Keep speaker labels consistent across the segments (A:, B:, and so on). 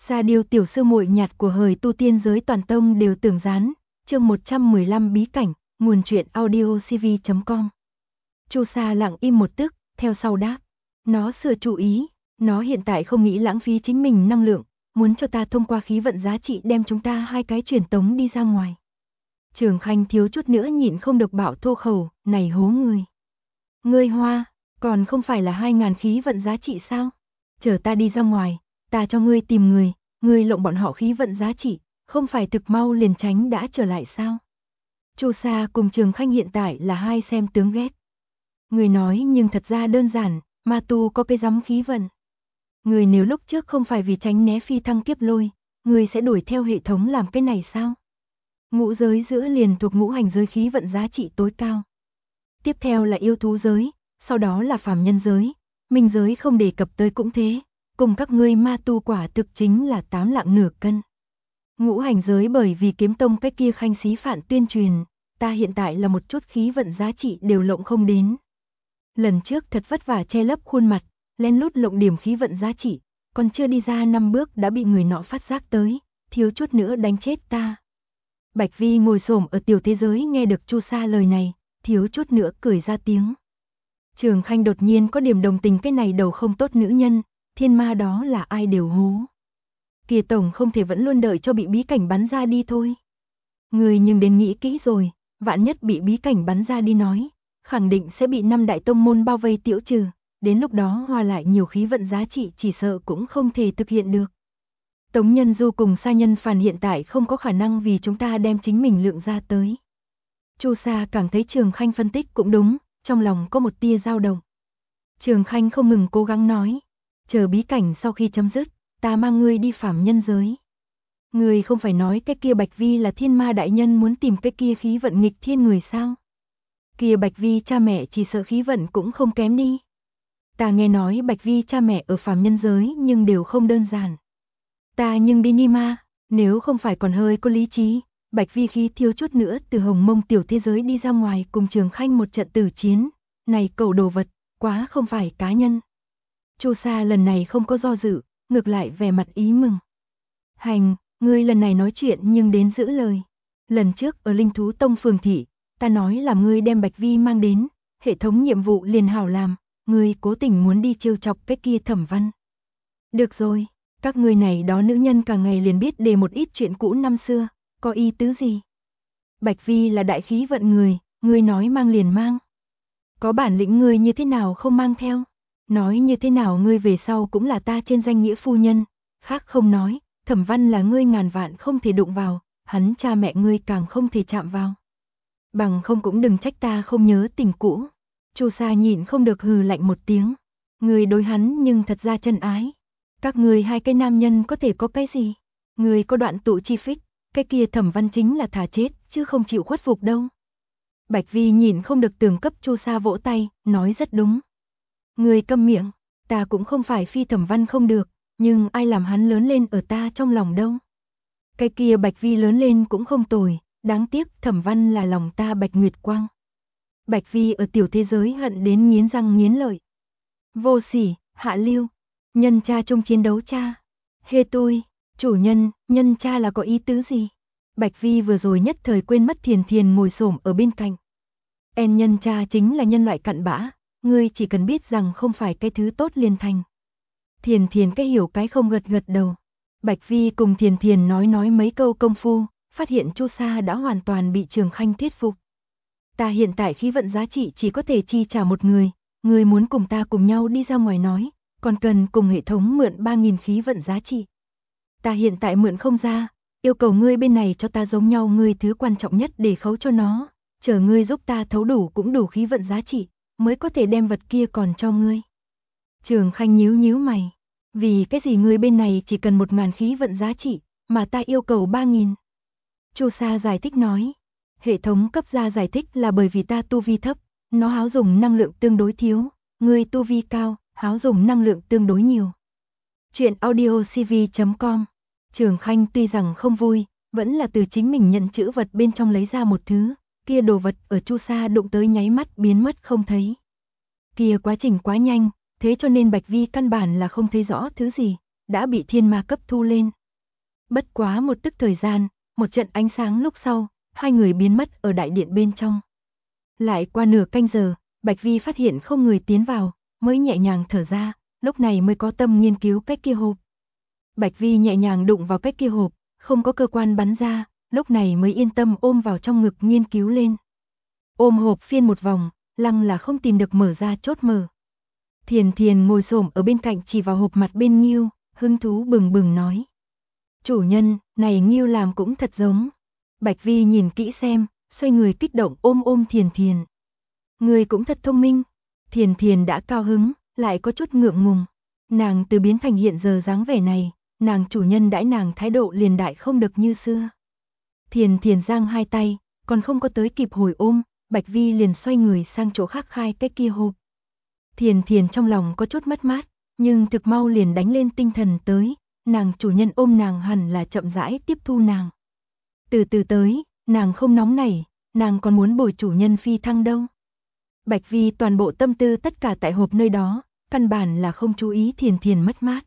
A: Sa Điêu tiểu sư muội nhạt của hời tu tiên giới toàn tông đều tưởng gián, chương 115 bí cảnh, nguồn truyện audiocv.com. Chu Sa lặng im một tức, theo sau đáp. Nó sửa chú ý, nó hiện tại không nghĩ lãng phí chính mình năng lượng, muốn cho ta thông qua khí vận giá trị đem chúng ta hai cái truyền tống đi ra ngoài. Trường Khanh thiếu chút nữa nhịn không được bảo thô khẩu, này hố người. Ngươi hoa, còn không phải là 2.000 khí vận giá trị sao? Chờ ta đi ra ngoài, ta cho ngươi tìm người, ngươi lộng bọn họ khí vận giá trị, không phải thực mau liền tránh đã trở lại sao? Chu Sa cùng Trường Khanh hiện tại là hai xem tướng ghét. Người nói nhưng thật ra đơn giản, ma tu có cái giám khí vận. Người nếu lúc trước không phải vì tránh né phi thăng kiếp lôi, người sẽ đuổi theo hệ thống làm cái này sao? Ngũ giới giữa liền thuộc ngũ hành giới khí vận giá trị tối cao. Tiếp theo là yêu thú giới, sau đó là phàm nhân giới, minh giới không đề cập tới cũng thế, cùng các ngươi ma tu quả thực chính là 8 lạng nửa cân. Ngũ hành giới bởi vì kiếm tông cái kia khanh xí phản tuyên truyền, ta hiện tại là một chút khí vận giá trị đều lộng không đến. Lần trước thật vất vả che lấp khuôn mặt, lén lút lộng điểm khí vận giá trị, còn chưa đi ra 5 bước đã bị người nọ phát giác tới, thiếu chút nữa đánh chết ta. Bạch Vi ngồi xổm ở tiểu thế giới nghe được Chu Sa lời này, thiếu chút nữa cười ra tiếng. Trường Khanh đột nhiên có điểm đồng tình cái này đầu không tốt nữ nhân, thiên ma đó là ai đều hú. Kìa tổng không thể vẫn luôn đợi cho bị bí cảnh bắn ra đi thôi. Người nhưng đến nghĩ kỹ rồi, vạn nhất bị bí cảnh bắn ra đi nói, khẳng định sẽ bị 5 đại tông môn bao vây tiễu trừ, đến lúc đó hòa lại nhiều khí vận giá trị chỉ sợ cũng không thể thực hiện được. Tống Nhân Du cùng Sa Nhân Phàn hiện tại không có khả năng vì chúng ta đem chính mình lượng ra tới. Chu Sa cảm thấy Trường Khanh phân tích cũng đúng, trong lòng có một tia dao động. Trường Khanh không ngừng cố gắng nói, chờ bí cảnh sau khi chấm dứt, ta mang ngươi đi phàm nhân giới. Ngươi không phải nói cái kia Bạch Vi là thiên ma đại nhân muốn tìm cái kia khí vận nghịch thiên người sao? Kia Bạch Vi cha mẹ chỉ sợ khí vận cũng không kém đi. Ta nghe nói Bạch Vi cha mẹ ở phàm nhân giới nhưng đều không đơn giản. Ta nhưng đi ni ma, nếu không phải còn hơi có lý trí, Bạch Vi khí thiếu chút nữa từ hồng mông tiểu thế giới đi ra ngoài cùng Trường Khanh một trận tử chiến, này cẩu đồ vật, quá không phải cá nhân. Chu Sa lần này không có do dự, ngược lại vẻ mặt ý mừng. Hành, ngươi lần này nói chuyện nhưng đến giữ lời. Lần trước ở Linh Thú Tông phường thị, ta nói làm ngươi đem Bạch Vi mang đến, hệ thống nhiệm vụ liền hảo làm, ngươi cố tình muốn đi trêu chọc cái kia Thẩm Văn. Được rồi, các ngươi này đó nữ nhân cả ngày liền biết đề một ít chuyện cũ năm xưa, có ý tứ gì? Bạch Vi là đại khí vận người, ngươi nói mang liền mang. Có bản lĩnh ngươi như thế nào không mang theo? Nói như thế nào ngươi về sau cũng là ta trên danh nghĩa phu nhân, khác không nói, Thẩm Văn là ngươi ngàn vạn không thể đụng vào, hắn cha mẹ ngươi càng không thể chạm vào. Bằng không cũng đừng trách ta không nhớ tình cũ. Chu Sa nhịn không được hừ lạnh một tiếng, ngươi đối hắn nhưng thật ra chân ái. Các ngươi hai cái nam nhân có thể có cái gì? Ngươi có đoạn tụ chi phích, cái kia Thẩm Văn chính là thà chết, chứ không chịu khuất phục đâu. Bạch Vi nhịn không được tưởng cấp Chu Sa vỗ tay, nói rất đúng. Ngươi câm miệng, ta cũng không phải phi Thẩm Văn không được, nhưng ai làm hắn lớn lên ở ta trong lòng đâu. Cái kia Bạch Vi lớn lên cũng không tồi, đáng tiếc Thẩm Văn là lòng ta Bạch Nguyệt Quang. Bạch Vi ở tiểu thế giới hận đến nghiến răng nghiến lợi. Vô sỉ, hạ lưu, nhân cha trong chiến đấu cha. Hê tôi, chủ nhân, nhân cha là có ý tứ gì? Bạch Vi vừa rồi nhất thời quên mất Thiền Thiền ngồi xổm ở bên cạnh. En nhân cha chính là nhân loại cặn bã, ngươi chỉ cần biết rằng không phải cái thứ tốt liền thành. Thiền Thiền cái hiểu cái không gật gật đầu. Bạch Vi cùng Thiền Thiền nói mấy câu công phu, phát hiện Chu Sa đã hoàn toàn bị Trường Khanh thuyết phục. Ta hiện tại khí vận giá trị chỉ có thể chi trả một người, ngươi muốn cùng ta cùng nhau đi ra ngoài nói, còn cần cùng hệ thống mượn 3.000 khí vận giá trị. Ta hiện tại mượn không ra, yêu cầu ngươi bên này cho ta giống nhau ngươi thứ quan trọng nhất để khấu cho nó, chờ ngươi giúp ta thấu đủ cũng đủ khí vận giá trị, mới có thể đem vật kia còn cho ngươi. Trường Khanh nhíu nhíu mày, vì cái gì ngươi bên này chỉ cần 1.000 khí vận giá trị, mà ta yêu cầu 3.000. Chu Sa giải thích nói, hệ thống cấp ra giải thích là bởi vì ta tu vi thấp, nó háo dùng năng lượng tương đối thiếu, ngươi tu vi cao, háo dùng năng lượng tương đối nhiều. Chuyện audiocv.com. Trường Khanh tuy rằng không vui, vẫn là từ chính mình nhận chữ vật bên trong lấy ra một thứ, kia đồ vật ở Chu Sa đụng tới nháy mắt biến mất không thấy. Kia quá trình quá nhanh, thế cho nên Bạch Vi căn bản là không thấy rõ thứ gì, đã bị thiên ma cấp thu lên. Bất quá một tức thời gian, một trận ánh sáng lúc sau, hai người biến mất ở đại điện bên trong. Lại qua nửa canh giờ, Bạch Vi phát hiện không người tiến vào, mới nhẹ nhàng thở ra, lúc này mới có tâm nghiên cứu cái kia hộp. Bạch Vi nhẹ nhàng đụng vào cái kia hộp, không có cơ quan bắn ra, lúc này mới yên tâm ôm vào trong ngực nghiên cứu lên. Ôm hộp phiên một vòng, lăng là không tìm được mở ra chốt mở. Thiền Thiền ngồi xổm ở bên cạnh chỉ vào hộp mặt bên Ngưu, hứng thú bừng bừng nói. Chủ nhân, này Ngưu làm cũng thật giống. Bạch Vi nhìn kỹ xem, xoay người kích động ôm Thiền Thiền. Người cũng thật thông minh. Thiền Thiền đã cao hứng, lại có chút ngượng ngùng. Nàng từ biến thành hiện giờ dáng vẻ này, nàng chủ nhân đãi nàng thái độ liền đại không được như xưa. Thiền Thiền giang hai tay, còn không có tới kịp hồi ôm, Bạch Vi liền xoay người sang chỗ khác khai cái kia hộp. Thiền Thiền trong lòng có chút mất mát, nhưng thực mau liền đánh lên tinh thần tới, nàng chủ nhân ôm nàng hẳn là chậm rãi tiếp thu nàng. Từ từ tới, nàng không nóng nảy, nàng còn muốn bồi chủ nhân phi thăng đâu. Bạch Vi toàn bộ tâm tư tất cả tại hộp nơi đó, căn bản là không chú ý Thiền Thiền mất mát.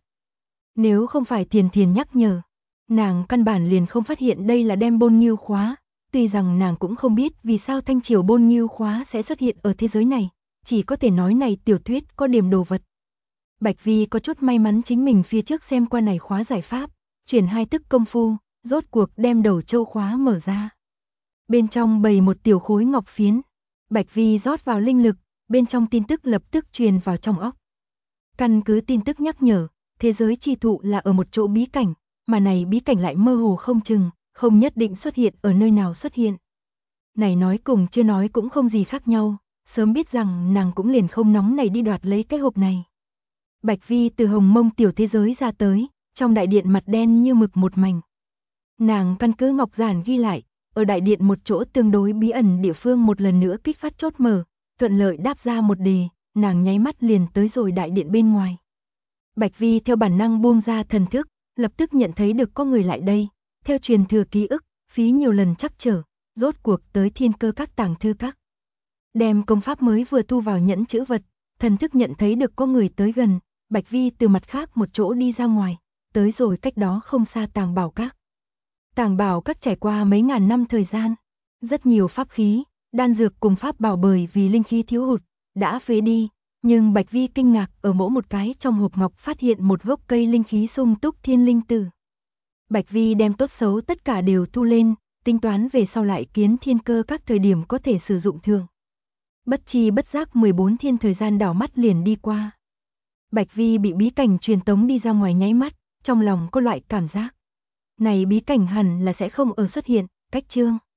A: Nếu không phải Thiền Thiền nhắc nhở, nàng căn bản liền không phát hiện đây là đem bôn nghiêu khóa, tuy rằng nàng cũng không biết vì sao thanh triều bôn nghiêu khóa sẽ xuất hiện ở thế giới này, chỉ có thể nói này tiểu thuyết có điểm đồ vật. Bạch Vi có chút may mắn chính mình phía trước xem qua này khóa giải pháp, chuyển 2 tức công phu, rốt cuộc đem đầu châu khóa mở ra. Bên trong bày một tiểu khối ngọc phiến, Bạch Vi rót vào linh lực, bên trong tin tức lập tức truyền vào trong óc. Căn cứ tin tức nhắc nhở, thế giới chi thụ là ở một chỗ bí cảnh, mà này bí cảnh lại mơ hồ không chừng, không nhất định xuất hiện ở nơi nào xuất hiện. Này nói cùng chưa nói cũng không gì khác nhau, sớm biết rằng nàng cũng liền không nóng này đi đoạt lấy cái hộp này. Bạch Vi từ hồng mông tiểu thế giới ra tới, trong đại điện mặt đen như mực một mảnh. Nàng căn cứ ngọc giản ghi lại, ở đại điện một chỗ tương đối bí ẩn địa phương một lần nữa kích phát chốt mở, thuận lợi đáp ra một đề, nàng nháy mắt liền tới rồi đại điện bên ngoài. Bạch Vi theo bản năng buông ra thần thức, lập tức nhận thấy được có người lại đây, theo truyền thừa ký ức, phí nhiều lần chắc trở, rốt cuộc tới Thiên Cơ Các tàng thư các. Đem công pháp mới vừa thu vào nhẫn chữ vật, thần thức nhận thấy được có người tới gần, Bạch Vi từ mặt khác một chỗ đi ra ngoài, tới rồi cách đó không xa Tàng Bảo Các. Tàng Bảo Các trải qua mấy ngàn năm thời gian, rất nhiều pháp khí, đan dược cùng pháp bảo bởi vì linh khí thiếu hụt, đã phế đi, nhưng Bạch Vi kinh ngạc ở mỗi một cái trong hộp ngọc phát hiện một gốc cây linh khí sung túc thiên linh tử. Bạch Vi đem tốt xấu tất cả đều thu lên, tính toán về sau lại kiến Thiên Cơ Các thời điểm có thể sử dụng thường. Bất chi bất giác 14 thiên thời gian đảo mắt liền đi qua. Bạch Vi bị bí cảnh truyền tống đi ra ngoài nháy mắt, trong lòng có loại cảm giác. Này bí cảnh hẳn là sẽ không ở xuất hiện, cách chương.